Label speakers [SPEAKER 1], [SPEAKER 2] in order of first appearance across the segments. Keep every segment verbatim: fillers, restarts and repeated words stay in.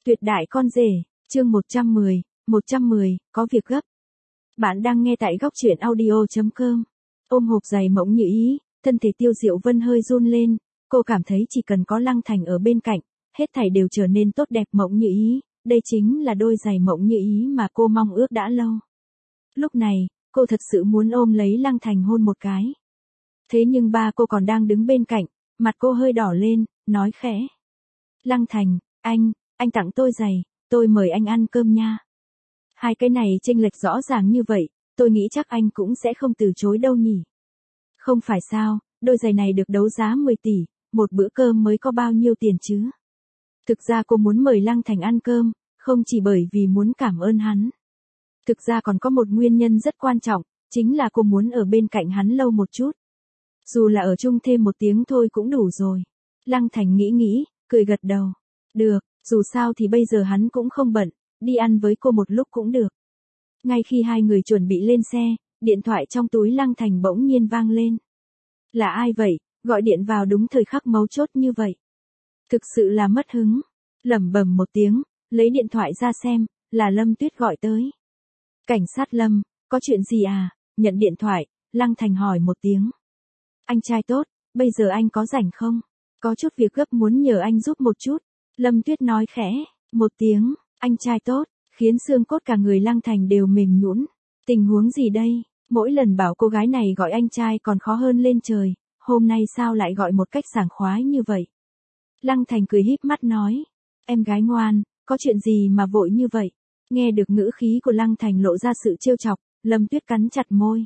[SPEAKER 1] Tuyệt đại con rể, chương một trăm mười, một trăm mười, có việc gấp. Bạn đang nghe tại góc truyện audio chấm com. Ôm hộp giày Mộng Như Ý, thân thể Tiêu Diệu Vân hơi run lên, cô cảm thấy chỉ cần có Lăng Thành ở bên cạnh, hết thảy đều trở nên tốt đẹp. Mộng Như Ý, đây chính là đôi giày Mộng Như Ý mà cô mong ước đã lâu. Lúc này, cô thật sự muốn ôm lấy Lăng Thành hôn một cái. Thế nhưng ba cô còn đang đứng bên cạnh, mặt cô hơi đỏ lên, nói khẽ. Lăng Thành, anh, anh tặng tôi giày, tôi mời anh ăn cơm nha. Hai cái này chênh lệch rõ ràng như vậy, tôi nghĩ chắc anh cũng sẽ không từ chối đâu nhỉ. Không phải sao, đôi giày này được đấu giá mười tỷ, một bữa cơm mới có bao nhiêu tiền chứ? Thực ra cô muốn mời Lăng Thành ăn cơm, không chỉ bởi vì muốn cảm ơn hắn. Thực ra còn có một nguyên nhân rất quan trọng, chính là cô muốn ở bên cạnh hắn lâu một chút. Dù là ở chung thêm một tiếng thôi cũng đủ rồi. Lăng Thành nghĩ nghĩ, cười gật đầu. Được, dù sao thì bây giờ hắn cũng không bận, đi ăn với cô một lúc cũng được. Ngay khi hai người chuẩn bị lên xe, điện thoại trong túi Lăng Thành bỗng nhiên vang lên. Là ai vậy, gọi điện vào đúng thời khắc mấu chốt như vậy? Thực sự là mất hứng. Lẩm bẩm một tiếng, lấy điện thoại ra xem, là Lâm Tuyết gọi tới. Cảnh sát Lâm, có chuyện gì à? Nhận điện thoại, Lăng Thành hỏi một tiếng. Anh trai tốt, bây giờ anh có rảnh không? Có chút việc gấp muốn nhờ anh giúp một chút. Lâm Tuyết nói khẽ, một tiếng, anh trai tốt, khiến xương cốt cả người Lăng Thành đều mềm nhũn. Tình huống gì đây? Mỗi lần bảo cô gái này gọi anh trai còn khó hơn lên trời, hôm nay sao lại gọi một cách sảng khoái như vậy? Lăng Thành cười híp mắt nói, em gái ngoan, có chuyện gì mà vội như vậy? Nghe được ngữ khí của Lăng Thành lộ ra sự trêu chọc, Lâm Tuyết cắn chặt môi.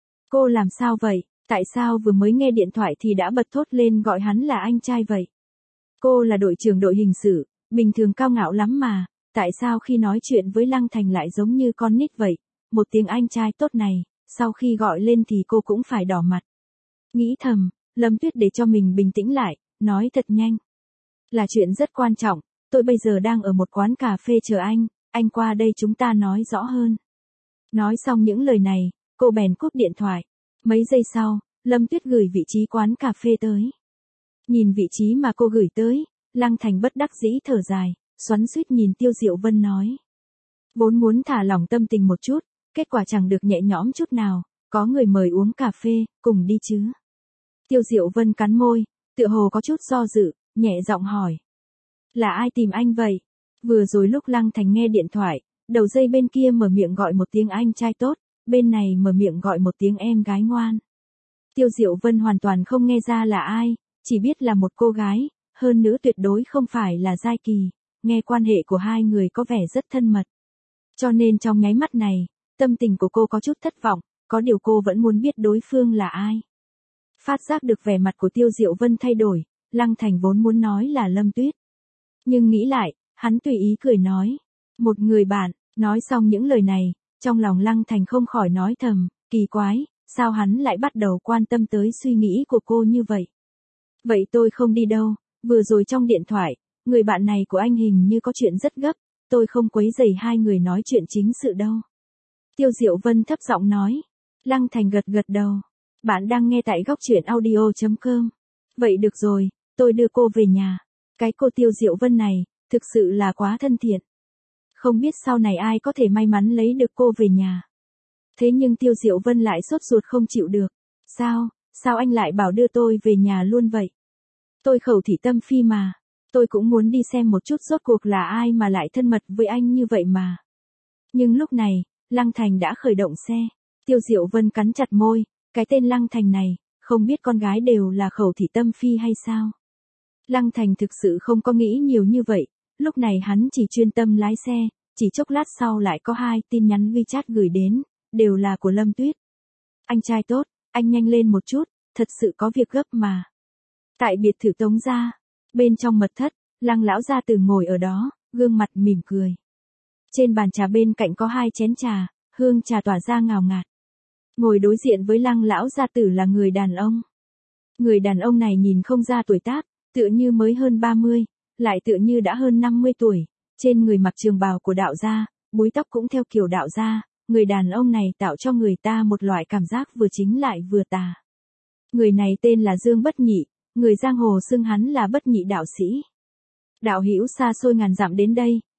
[SPEAKER 1] Cô làm sao vậy? Tại sao vừa mới nghe điện thoại thì đã bật thốt lên gọi hắn là anh trai vậy? Cô là đội trưởng đội hình sự, bình thường cao ngạo lắm mà, tại sao khi nói chuyện với Lăng Thành lại giống như con nít vậy? Một tiếng anh trai tốt này, sau khi gọi lên thì cô cũng phải đỏ mặt. Nghĩ thầm, Lâm Tuyết để cho mình bình tĩnh lại, nói thật nhanh. Là chuyện rất quan trọng, tôi bây giờ đang ở một quán cà phê chờ anh, anh qua đây chúng ta nói rõ hơn. Nói xong những lời này, cô bèn cúp điện thoại. Mấy giây sau, Lâm Tuyết gửi vị trí quán cà phê tới. Nhìn vị trí mà cô gửi tới, Lăng Thành bất đắc dĩ thở dài, xoắn xuýt nhìn Tiêu Diệu Vân nói. Vốn muốn thả lỏng tâm tình một chút, kết quả chẳng được nhẹ nhõm chút nào, có người mời uống cà phê, cùng đi chứ. Tiêu Diệu Vân cắn môi, tựa hồ có chút do dự, nhẹ giọng hỏi. Là ai tìm anh vậy? Vừa rồi lúc Lăng Thành nghe điện thoại, đầu dây bên kia mở miệng gọi một tiếng anh trai tốt, bên này mở miệng gọi một tiếng em gái ngoan. Tiêu Diệu Vân hoàn toàn không nghe ra là ai, chỉ biết là một cô gái, hơn nữa tuyệt đối không phải là Giai Kỳ, nghe quan hệ của hai người có vẻ rất thân mật. Cho nên trong nháy mắt này, tâm tình của cô có chút thất vọng, có điều cô vẫn muốn biết đối phương là ai. Phát giác được vẻ mặt của Tiêu Diệu Vân thay đổi, Lăng Thành vốn muốn nói là Lâm Tuyết. Nhưng nghĩ lại, hắn tùy ý cười nói, một người bạn, nói xong những lời này, trong lòng Lăng Thành không khỏi nói thầm, kỳ quái, sao hắn lại bắt đầu quan tâm tới suy nghĩ của cô như vậy? Vậy tôi không đi đâu, vừa rồi trong điện thoại, người bạn này của anh hình như có chuyện rất gấp, tôi không quấy rầy hai người nói chuyện chính sự đâu. Tiêu Diệu Vân thấp giọng nói. Lăng Thành gật gật đầu. Bạn đang nghe tại góc truyện audio chấm com. Vậy được rồi, tôi đưa cô về nhà. Cái cô Tiêu Diệu Vân này, thực sự là quá thân thiện. Không biết sau này ai có thể may mắn lấy được cô về nhà. Thế nhưng Tiêu Diệu Vân lại sốt ruột không chịu được. Sao, sao anh lại bảo đưa tôi về nhà luôn vậy? Tôi khẩu thị tâm phi mà. Tôi cũng muốn đi xem một chút rốt cuộc là ai mà lại thân mật với anh như vậy mà. Nhưng lúc này, Lăng Thành đã khởi động xe. Tiêu Diệu Vân cắn chặt môi, cái tên Lăng Thành này, không biết con gái đều là khẩu thị tâm phi hay sao? Lăng Thành thực sự không có nghĩ nhiều như vậy, lúc này hắn chỉ chuyên tâm lái xe, chỉ chốc lát sau lại có hai tin nhắn WeChat gửi đến, đều là của Lâm Tuyết. Anh trai tốt, anh nhanh lên một chút, thật sự có việc gấp mà. Tại biệt thự Tống gia, bên trong mật thất, Lăng lão gia tử ngồi ở đó, gương mặt mỉm cười. Trên bàn trà bên cạnh có hai chén trà, hương trà tỏa ra ngào ngạt. Ngồi đối diện với Lăng lão gia tử là người đàn ông. Người đàn ông này nhìn không ra tuổi tác, tựa như mới hơn ba mươi, lại tựa như đã hơn năm mươi tuổi, trên người mặc trường bào của đạo gia, búi tóc cũng theo kiểu đạo gia, người đàn ông này tạo cho người ta một loại cảm giác vừa chính lại vừa tà. Người này tên là Dương Bất Nhị, người giang hồ xưng hắn là Bất Nhị đạo sĩ. Đạo hữu xa xôi ngàn dặm đến đây,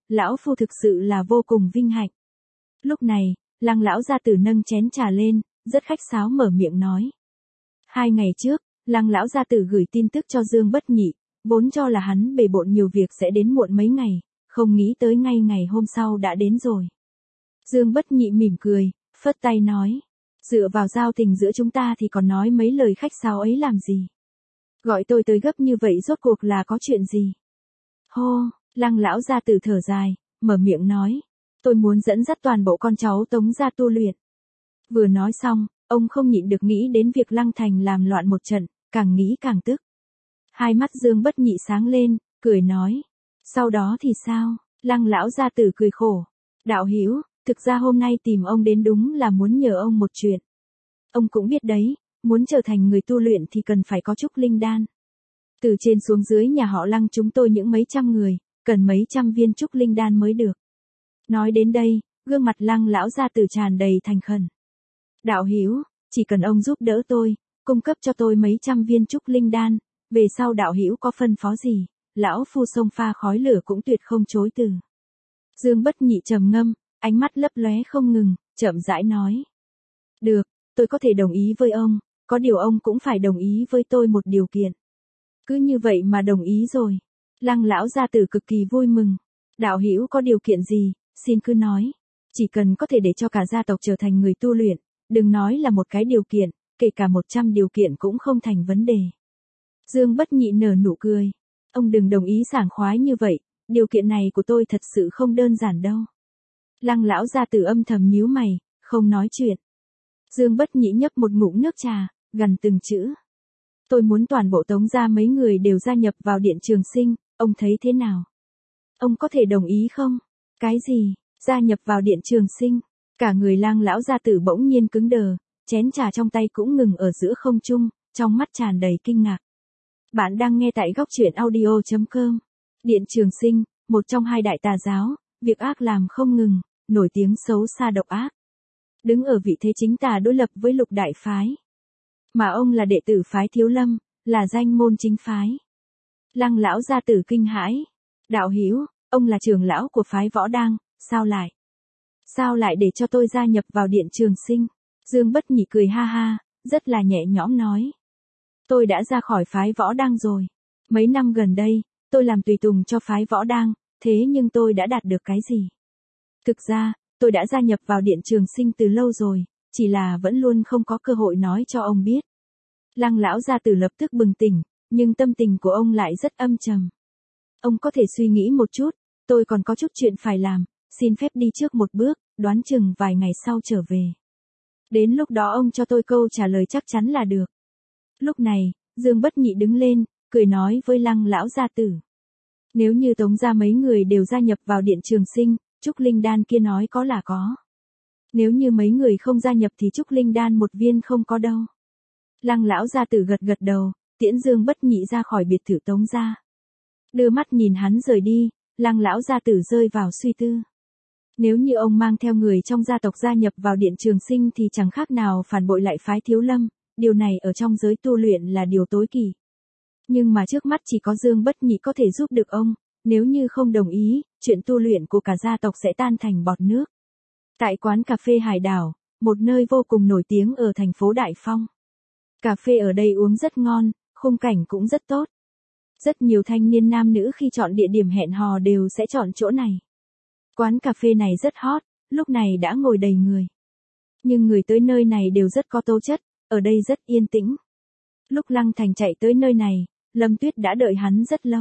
[SPEAKER 1] lão phu thực sự là vô cùng vinh hạnh. Lúc này, Lăng lão gia tử nâng chén trà lên, rất khách sáo mở miệng nói. Hai ngày trước, Lăng lão gia tử gửi tin tức cho Dương Bất Nhị, vốn cho là hắn bề bộn nhiều việc sẽ đến muộn mấy ngày, không nghĩ tới ngay ngày hôm sau đã đến rồi. Dương Bất Nhị mỉm cười, phất tay nói. Dựa vào giao tình giữa chúng ta thì còn nói mấy lời khách sáo ấy làm gì. Gọi tôi tới gấp như vậy rốt cuộc là có chuyện gì? Hô, Lăng lão gia tử thở dài, mở miệng nói. Tôi muốn dẫn dắt toàn bộ con cháu Tống gia tu luyện. Vừa nói xong, ông không nhịn được nghĩ đến việc Lăng Thành làm loạn một trận, càng nghĩ càng tức. Hai mắt Dương Bất Nhị sáng lên, cười nói. Sau đó thì sao? Lăng lão gia tử cười khổ. Đạo hữu, thực ra hôm nay tìm ông đến đúng là muốn nhờ ông một chuyện. Ông cũng biết đấy, muốn trở thành người tu luyện thì cần phải có trúc linh đan. Từ trên xuống dưới nhà họ Lăng chúng tôi những mấy trăm người, cần mấy trăm viên trúc linh đan mới được. Nói đến đây, gương mặt Lăng lão gia tử tràn đầy thành khẩn. Đạo hữu, chỉ cần ông giúp đỡ tôi, cung cấp cho tôi mấy trăm viên trúc linh đan, về sau đạo hữu có phân phó gì, lão phu xông pha khói lửa cũng tuyệt không chối từ. Dương Bất Nhị trầm ngâm, ánh mắt lấp lóe không ngừng, chậm rãi nói. Được, tôi có thể đồng ý với ông, có điều ông cũng phải đồng ý với tôi một điều kiện. Cứ như vậy mà đồng ý rồi. Lăng lão gia tử cực kỳ vui mừng. Đạo hữu có điều kiện gì, xin cứ nói. Chỉ cần có thể để cho cả gia tộc trở thành người tu luyện, đừng nói là một cái điều kiện, kể cả một trăm điều kiện cũng không thành vấn đề. Dương Bất Nhị nở nụ cười. Ông đừng đồng ý sảng khoái như vậy, điều kiện này của tôi thật sự không đơn giản đâu. Lăng lão gia tử âm thầm nhíu mày, không nói chuyện. Dương Bất Nhị nhấp một ngụm nước trà, gằn từng chữ. Tôi muốn toàn bộ Tống gia mấy người đều gia nhập vào Điện Trường Sinh, ông thấy thế nào? Ông có thể đồng ý không? Cái gì? Gia nhập vào Điện Trường Sinh? Cả người Lăng lão gia tử bỗng nhiên cứng đờ, chén trà trong tay cũng ngừng ở giữa không trung, trong mắt tràn đầy kinh ngạc. Bạn đang nghe tại góc truyện audio chấm com. Điện Trường Sinh, một trong hai đại tà giáo, việc ác làm không ngừng, nổi tiếng xấu xa độc ác. Đứng ở vị thế chính tà đối lập với Lục đại phái. Mà ông là đệ tử phái Thiếu Lâm, là danh môn chính phái. Lăng lão gia tử kinh hãi. Đạo hữu, ông là trưởng lão của phái Võ Đang, sao lại? Sao lại để cho tôi gia nhập vào Điện Trường Sinh? Dương Bất Nhị cười ha ha, rất là nhẹ nhõm nói. Tôi đã ra khỏi phái Võ Đang rồi. Mấy năm gần đây, tôi làm tùy tùng cho phái Võ Đang, thế nhưng tôi đã đạt được cái gì? Thực ra, tôi đã gia nhập vào Điện Trường Sinh từ lâu rồi, chỉ là vẫn luôn không có cơ hội nói cho ông biết. Lăng lão gia tử lập tức bừng tỉnh, nhưng tâm tình của ông lại rất âm trầm. Ông có thể suy nghĩ một chút, tôi còn có chút chuyện phải làm, xin phép đi trước một bước, đoán chừng vài ngày sau trở về. Đến lúc đó ông cho tôi câu trả lời chắc chắn là được. Lúc này, Dương Bất Nhị đứng lên, cười nói với Lăng lão gia tử. Nếu như Tống gia mấy người đều gia nhập vào Điện Trường Sinh, trúc linh đan kia nói có là có. Nếu như mấy người không gia nhập thì trúc linh đan một viên không có đâu. Lăng lão gia tử gật gật đầu, tiễn Dương Bất Nhị ra khỏi biệt thự Tống gia. Đưa mắt nhìn hắn rời đi, Lăng lão gia tử rơi vào suy tư. Nếu như ông mang theo người trong gia tộc gia nhập vào Điện Trường Sinh thì chẳng khác nào phản bội lại phái Thiếu Lâm, điều này ở trong giới tu luyện là điều tối kỵ. Nhưng mà trước mắt chỉ có Dương Bất Nhị có thể giúp được ông, nếu như không đồng ý, chuyện tu luyện của cả gia tộc sẽ tan thành bọt nước. Tại quán cà phê Hải Đảo, một nơi vô cùng nổi tiếng ở thành phố Đại Phong. Cà phê ở đây uống rất ngon, khung cảnh cũng rất tốt. Rất nhiều thanh niên nam nữ khi chọn địa điểm hẹn hò đều sẽ chọn chỗ này. Quán cà phê này rất hot, lúc này đã ngồi đầy người. Nhưng người tới nơi này đều rất có tố chất, ở đây rất yên tĩnh. Lúc Lăng Thành chạy tới nơi này, Lâm Tuyết đã đợi hắn rất lâu.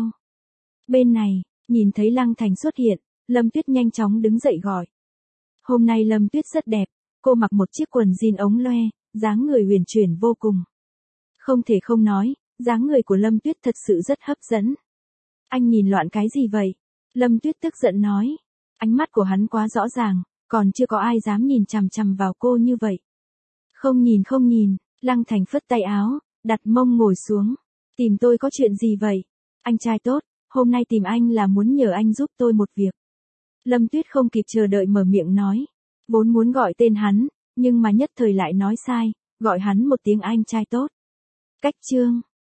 [SPEAKER 1] Bên này, nhìn thấy Lăng Thành xuất hiện, Lâm Tuyết nhanh chóng đứng dậy gọi. Hôm nay Lâm Tuyết rất đẹp, cô mặc một chiếc quần jean ống loe, dáng người huyền chuyển vô cùng. Không thể không nói, dáng người của Lâm Tuyết thật sự rất hấp dẫn. Anh nhìn loạn cái gì vậy? Lâm Tuyết tức giận nói. Ánh mắt của hắn quá rõ ràng, còn chưa có ai dám nhìn chằm chằm vào cô như vậy. Không nhìn không nhìn, Lăng Thành phất tay áo, đặt mông ngồi xuống. Tìm tôi có chuyện gì vậy? Anh trai tốt, hôm nay tìm anh là muốn nhờ anh giúp tôi một việc. Lâm Tuyết không kịp chờ đợi mở miệng nói. Vốn muốn gọi tên hắn, nhưng mà nhất thời lại nói sai, gọi hắn một tiếng anh trai tốt. Cách chương.